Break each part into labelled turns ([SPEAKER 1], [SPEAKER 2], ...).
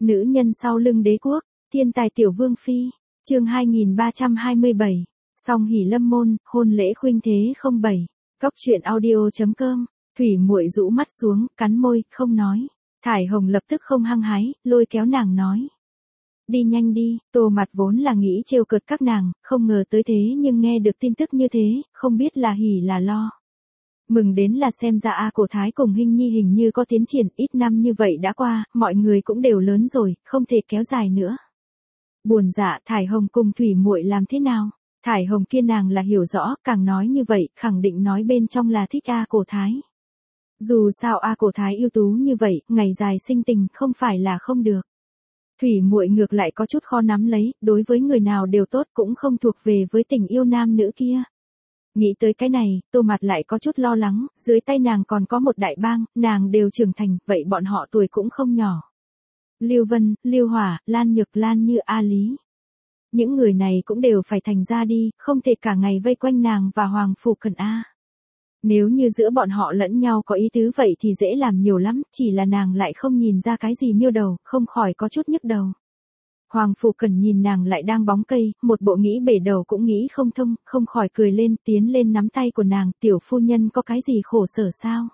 [SPEAKER 1] Nữ nhân sau lưng đế quốc, thiên tài tiểu vương phi, chương 2327, song hỷ lâm môn, hôn lễ khuynh thế 07, cóc truyện audio.com, Thủy Muội rũ mắt xuống, cắn môi, không nói. Thải Hồng lập tức không hăng hái, lôi kéo nàng nói. Đi nhanh đi, Tô Mặt vốn là nghĩ trêu cợt các nàng, không ngờ tới thế nhưng nghe được tin tức như thế, không biết là hỉ là lo. Mừng đến là xem ra A Cổ Thái cùng Hinh Nhi hình như có tiến triển, ít năm như vậy đã qua, mọi người cũng đều lớn rồi, không thể kéo dài nữa. Buồn dạ Thải Hồng cùng Thủy Muội làm thế nào? Thải Hồng kia nàng là hiểu rõ, càng nói như vậy, khẳng định nói bên trong là thích A Cổ Thái. Dù sao A Cổ Thái ưu tú như vậy, ngày dài sinh tình không phải là không được. Thủy Muội ngược lại có chút khó nắm lấy, đối với người nào đều tốt cũng không thuộc về với tình yêu nam nữ kia. Nghĩ tới cái này, Tô Mặt lại có chút lo lắng, dưới tay nàng còn có một đại bang, nàng đều trưởng thành, vậy bọn họ tuổi cũng không nhỏ. Lưu Vân, Lưu Hỏa, Lan Nhược Lan Như A Lý. Những người này cũng đều phải thành ra đi, không thể cả ngày vây quanh nàng và Hoàng Phủ Cần A. Nếu như giữa bọn họ lẫn nhau có ý tứ vậy thì dễ làm nhiều lắm, chỉ là nàng lại không nhìn ra cái gì miêu đầu, không khỏi có chút nhức đầu. Hoàng Phủ Cần nhìn nàng lại đang bóng cây, một bộ nghĩ bể đầu cũng nghĩ không thông, không khỏi cười lên, tiến lên nắm tay của nàng, tiểu phu nhân có cái gì khổ sở sao?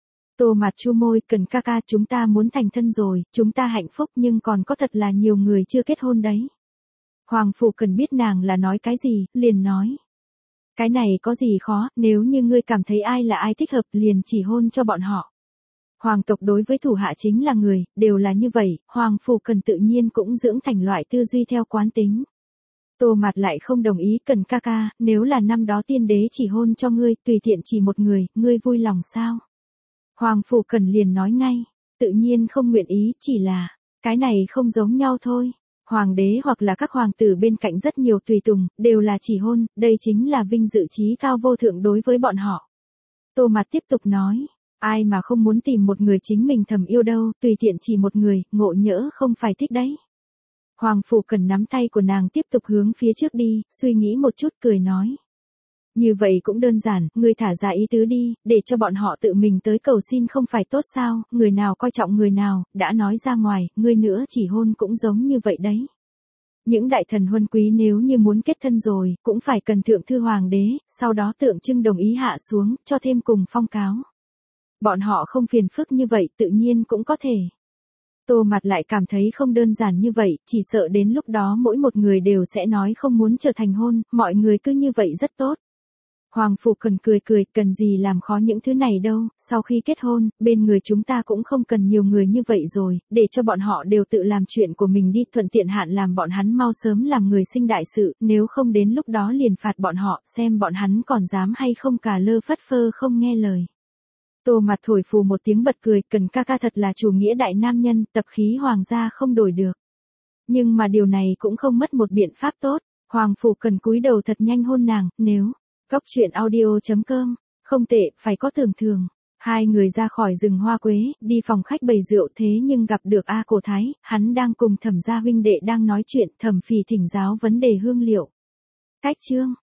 [SPEAKER 1] Tô Mặt chu môi, Cần ca ca, chúng ta muốn thành thân rồi, chúng ta hạnh phúc nhưng còn có thật là nhiều người chưa kết hôn đấy. Hoàng Phủ Cần biết nàng là nói cái gì, liền nói. Cái này có gì khó, nếu như ngươi cảm thấy ai là ai thích hợp liền chỉ hôn cho bọn họ. Hoàng tộc đối với thủ hạ chính là người, đều là như vậy, Hoàng Phủ Cần tự nhiên cũng dưỡng thành loại tư duy theo quán tính. Tô Mặt lại không đồng ý, Cần ca ca, nếu là năm đó tiên đế chỉ hôn cho ngươi, tùy tiện chỉ một người, ngươi vui lòng sao? Hoàng Phủ Cần liền nói ngay, tự nhiên không nguyện ý, chỉ là, cái này không giống nhau thôi. Hoàng đế hoặc là các hoàng tử bên cạnh rất nhiều tùy tùng, đều là chỉ hôn, đây chính là vinh dự trí cao vô thượng đối với bọn họ. Tô Mặt tiếp tục nói, ai mà không muốn tìm một người chính mình thầm yêu đâu, tùy tiện chỉ một người, ngộ nhỡ không phải thích đấy. Hoàng Phủ Cần nắm tay của nàng tiếp tục hướng phía trước đi, suy nghĩ một chút cười nói. Như vậy cũng đơn giản, ngươi thả ra ý tứ đi, để cho bọn họ tự mình tới cầu xin không phải tốt sao, người nào coi trọng người nào, đã nói ra ngoài, ngươi nữa chỉ hôn cũng giống như vậy đấy. Những đại thần huân quý nếu như muốn kết thân rồi, cũng phải cần thượng thư hoàng đế, sau đó tượng trưng đồng ý hạ xuống, cho thêm cùng phong cáo. Bọn họ không phiền phức như vậy tự nhiên cũng có thể. Tô Mặt lại cảm thấy không đơn giản như vậy, chỉ sợ đến lúc đó mỗi một người đều sẽ nói không muốn trở thành hôn, mọi người cứ như vậy rất tốt. Hoàng Phủ Cần cười cười, cần gì làm khó những thứ này đâu, sau khi kết hôn, bên người chúng ta cũng không cần nhiều người như vậy rồi, để cho bọn họ đều tự làm chuyện của mình đi, thuận tiện hạn làm bọn hắn mau sớm làm người sinh đại sự, nếu không đến lúc đó liền phạt bọn họ, xem bọn hắn còn dám hay không cả lơ phất phơ không nghe lời. Tô Mặt thổi phù một tiếng bật cười, Cần ca ca thật là chủ nghĩa đại nam nhân, tập khí hoàng gia không đổi được. Nhưng mà điều này cũng không mất một biện pháp tốt, Hoàng Phủ Cần cúi đầu thật nhanh hôn nàng, nếu... Cóc truyện audio.com, không tệ, phải có tưởng thường. Hai người ra khỏi rừng hoa quế, đi phòng khách bày rượu thế nhưng gặp được A Cổ Thái, hắn đang cùng Thẩm gia huynh đệ đang nói chuyện, Thẩm Phì thỉnh giáo vấn đề hương liệu. Cách chương,